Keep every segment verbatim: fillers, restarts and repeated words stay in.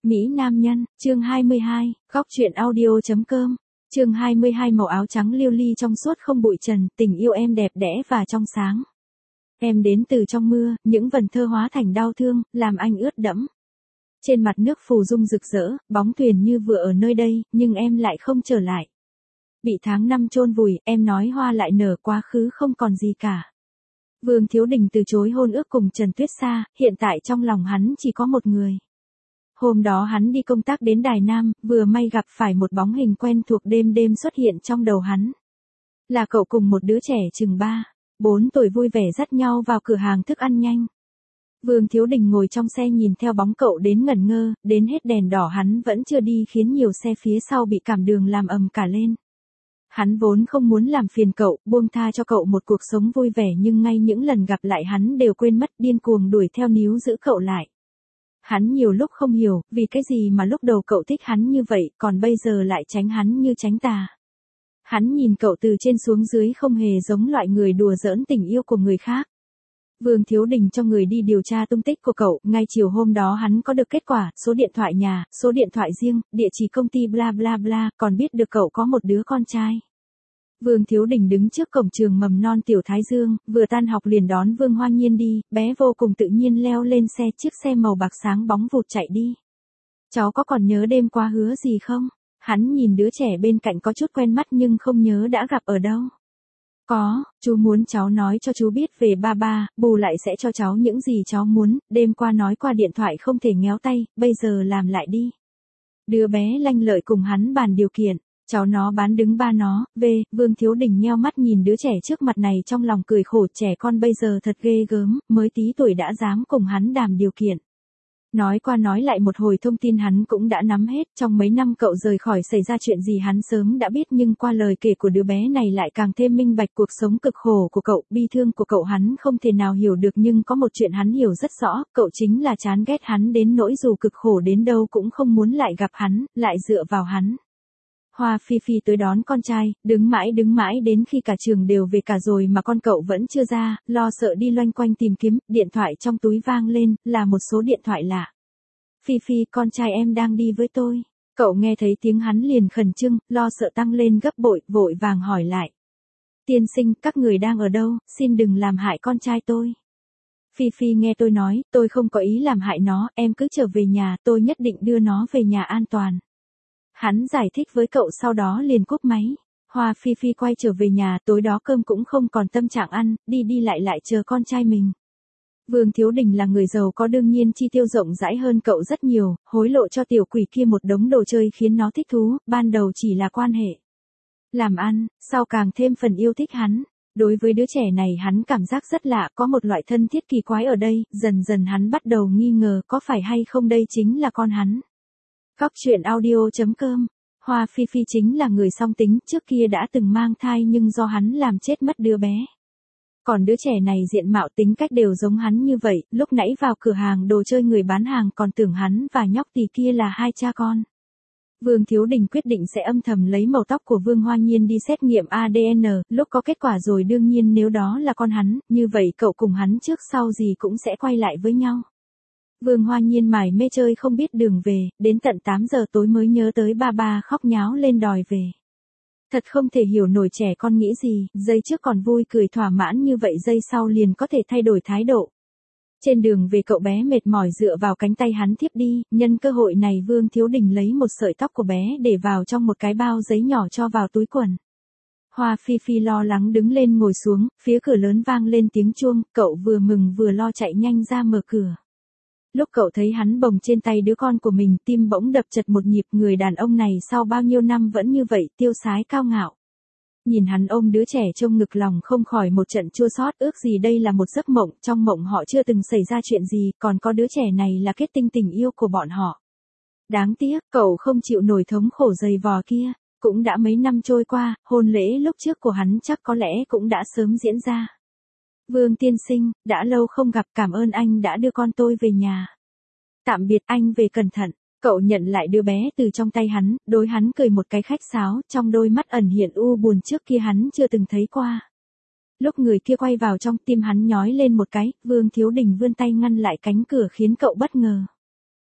Mỹ nam nhân, chương hai mươi hai, góc truyện audio.com, chương hai mươi hai màu áo trắng liêu ly trong suốt không bụi trần, tình yêu em đẹp đẽ và trong sáng. Em đến từ trong mưa, những vần thơ hóa thành đau thương, làm anh ướt đẫm. Trên mặt nước phù dung rực rỡ, bóng thuyền như vừa ở nơi đây, nhưng em lại không trở lại. Bị tháng năm chôn vùi, em nói hoa lại nở, quá khứ không còn gì cả. Vương Thiếu Đình từ chối hôn ước cùng Trần Tuyết Sa, hiện tại trong lòng hắn chỉ có một người. Hôm đó hắn đi công tác đến Đài Nam, vừa may gặp phải một bóng hình quen thuộc đêm đêm xuất hiện trong đầu hắn. Là cậu cùng một đứa trẻ chừng ba, bốn tuổi vui vẻ dắt nhau vào cửa hàng thức ăn nhanh. Vương Thiếu Đình ngồi trong xe nhìn theo bóng cậu đến ngẩn ngơ, đến hết đèn đỏ hắn vẫn chưa đi khiến nhiều xe phía sau bị cản đường làm ầm cả lên. Hắn vốn không muốn làm phiền cậu, buông tha cho cậu một cuộc sống vui vẻ nhưng ngay những lần gặp lại hắn đều quên mất, điên cuồng đuổi theo níu giữ cậu lại. Hắn nhiều lúc không hiểu, vì cái gì mà lúc đầu cậu thích hắn như vậy, còn bây giờ lại tránh hắn như tránh tà. Hắn nhìn cậu từ trên xuống dưới không hề giống loại người đùa giỡn tình yêu của người khác. Vương Thiếu Đình cho người đi điều tra tung tích của cậu, ngay chiều hôm đó hắn có được kết quả, số điện thoại nhà, số điện thoại riêng, địa chỉ công ty bla bla bla, còn biết được cậu có một đứa con trai. Vương Thiếu Đình đứng trước cổng trường mầm non Tiểu Thái Dương, vừa tan học liền đón Vương Hoa Nhiên đi, bé vô cùng tự nhiên leo lên xe, chiếc xe màu bạc sáng bóng vụt chạy đi. Cháu có còn nhớ đêm qua hứa gì không? Hắn nhìn đứa trẻ bên cạnh có chút quen mắt nhưng không nhớ đã gặp ở đâu. Có, chú muốn cháu nói cho chú biết về ba ba, bù lại sẽ cho cháu những gì cháu muốn, đêm qua nói qua điện thoại không thể ngéo tay, bây giờ làm lại đi. Đứa bé lanh lợi cùng hắn bàn điều kiện. Cháu nó bán đứng ba nó, về, Vương Thiếu Đình nheo mắt nhìn đứa trẻ trước mặt này trong lòng cười khổ, trẻ con bây giờ thật ghê gớm, mới tí tuổi đã dám cùng hắn đàm điều kiện. Nói qua nói lại một hồi thông tin hắn cũng đã nắm hết, trong mấy năm cậu rời khỏi xảy ra chuyện gì hắn sớm đã biết nhưng qua lời kể của đứa bé này lại càng thêm minh bạch cuộc sống cực khổ của cậu, bi thương của cậu hắn không thể nào hiểu được nhưng có một chuyện hắn hiểu rất rõ, cậu chính là chán ghét hắn đến nỗi dù cực khổ đến đâu cũng không muốn lại gặp hắn, lại dựa vào hắn. Hoa Phi Phi tới đón con trai, đứng mãi đứng mãi đến khi cả trường đều về cả rồi mà con cậu vẫn chưa ra, lo sợ đi loanh quanh tìm kiếm, điện thoại trong túi vang lên, là một số điện thoại lạ. Phi Phi, con trai em đang đi với tôi. Cậu nghe thấy tiếng hắn liền khẩn trương, lo sợ tăng lên gấp bội, vội vàng hỏi lại. Tiên sinh, các người đang ở đâu, xin đừng làm hại con trai tôi. Phi Phi nghe tôi nói, tôi không có ý làm hại nó, em cứ trở về nhà, tôi nhất định đưa nó về nhà an toàn. Hắn giải thích với cậu sau đó liền cúp máy. Hoa Phi Phi quay trở về nhà, tối đó cơm cũng không còn tâm trạng ăn, đi đi lại lại chờ con trai mình. Vương Thiếu Đình là người giàu có đương nhiên chi tiêu rộng rãi hơn cậu rất nhiều, hối lộ cho tiểu quỷ kia một đống đồ chơi khiến nó thích thú, ban đầu chỉ là quan hệ làm ăn, sau càng thêm phần yêu thích hắn. Đối với đứa trẻ này hắn cảm giác rất lạ, có một loại thân thiết kỳ quái ở đây, dần dần hắn bắt đầu nghi ngờ có phải hay không đây chính là con hắn. Góc truyện audio.com, Hoa Phi Phi chính là người song tính, trước kia đã từng mang thai nhưng do hắn làm chết mất đứa bé. Còn đứa trẻ này diện mạo tính cách đều giống hắn như vậy, lúc nãy vào cửa hàng đồ chơi người bán hàng còn tưởng hắn và nhóc tỳ kia là hai cha con. Vương Thiếu Đình quyết định sẽ âm thầm lấy màu tóc của Vương Hoa Nhiên đi xét nghiệm a đê en, lúc có kết quả rồi đương nhiên nếu đó là con hắn, như vậy cậu cùng hắn trước sau gì cũng sẽ quay lại với nhau. Vương Hoa Nhiên mải mê chơi không biết đường về, đến tận tám giờ tối mới nhớ tới ba ba khóc nháo lên đòi về. Thật không thể hiểu nổi trẻ con nghĩ gì, giây trước còn vui cười thỏa mãn như vậy giây sau liền có thể thay đổi thái độ. Trên đường về cậu bé mệt mỏi dựa vào cánh tay hắn thiếp đi, nhân cơ hội này Vương Thiếu Đình lấy một sợi tóc của bé để vào trong một cái bao giấy nhỏ cho vào túi quần. Hoa Phi Phi lo lắng đứng lên ngồi xuống, phía cửa lớn vang lên tiếng chuông, cậu vừa mừng vừa lo chạy nhanh ra mở cửa. Lúc cậu thấy hắn bồng trên tay đứa con của mình, tim bỗng đập chật một nhịp, người đàn ông này sau bao nhiêu năm vẫn như vậy, tiêu sái cao ngạo. Nhìn hắn ôm đứa trẻ trông ngực lòng không khỏi một trận chua xót, ước gì đây là một giấc mộng, trong mộng họ chưa từng xảy ra chuyện gì, còn có đứa trẻ này là kết tinh tình yêu của bọn họ. Đáng tiếc, cậu không chịu nổi thống khổ dày vò kia, cũng đã mấy năm trôi qua, hôn lễ lúc trước của hắn chắc có lẽ cũng đã sớm diễn ra. Vương tiên sinh, đã lâu không gặp, cảm ơn anh đã đưa con tôi về nhà. Tạm biệt anh, về cẩn thận. Cậu nhận lại đứa bé từ trong tay hắn, đối hắn cười một cái khách sáo, trong đôi mắt ẩn hiện u buồn trước kia hắn chưa từng thấy qua. Lúc người kia quay vào trong, tim hắn nhói lên một cái, Vương Thiếu Đình vươn tay ngăn lại cánh cửa khiến cậu bất ngờ.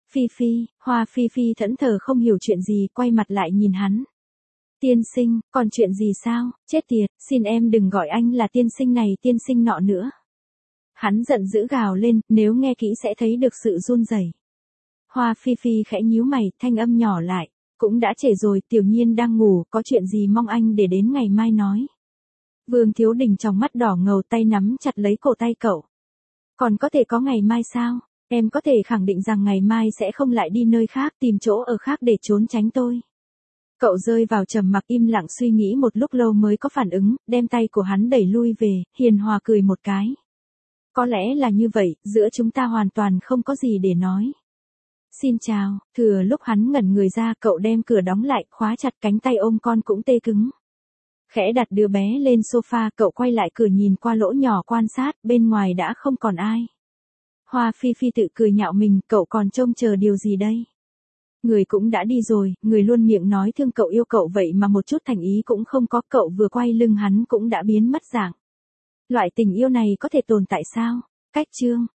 Phi Phi, Hoa Phi Phi thẫn thờ không hiểu chuyện gì, quay mặt lại nhìn hắn. Tiên sinh, còn chuyện gì sao, chết tiệt, xin em đừng gọi anh là tiên sinh này tiên sinh nọ nữa. Hắn giận dữ gào lên, nếu nghe kỹ sẽ thấy được sự run rẩy. Hoa Phi Phi khẽ nhíu mày, thanh âm nhỏ lại, cũng đã trễ rồi, Tiểu Nhiên đang ngủ, có chuyện gì mong anh để đến ngày mai nói. Vương Thiếu Đình trong mắt đỏ ngầu, tay nắm chặt lấy cổ tay cậu. Còn có thể có ngày mai sao? Em có thể khẳng định rằng ngày mai sẽ không lại đi nơi khác tìm chỗ ở khác để trốn tránh tôi. Cậu rơi vào trầm mặc im lặng suy nghĩ một lúc lâu mới có phản ứng, đem tay của hắn đẩy lui về, hiền hòa cười một cái. Có lẽ là như vậy, giữa chúng ta hoàn toàn không có gì để nói. Xin chào, thừa lúc hắn ngẩn người ra cậu đem cửa đóng lại, khóa chặt cánh tay ôm con cũng tê cứng. Khẽ đặt đứa bé lên sofa, cậu quay lại cửa nhìn qua lỗ nhỏ quan sát, bên ngoài đã không còn ai. Hoa Phi Phi tự cười nhạo mình, cậu còn trông chờ điều gì đây? Người cũng đã đi rồi, người luôn miệng nói thương cậu yêu cậu vậy mà một chút thành ý cũng không có, cậu vừa quay lưng hắn cũng đã biến mất dạng. Loại tình yêu này có thể tồn tại sao? Cách chương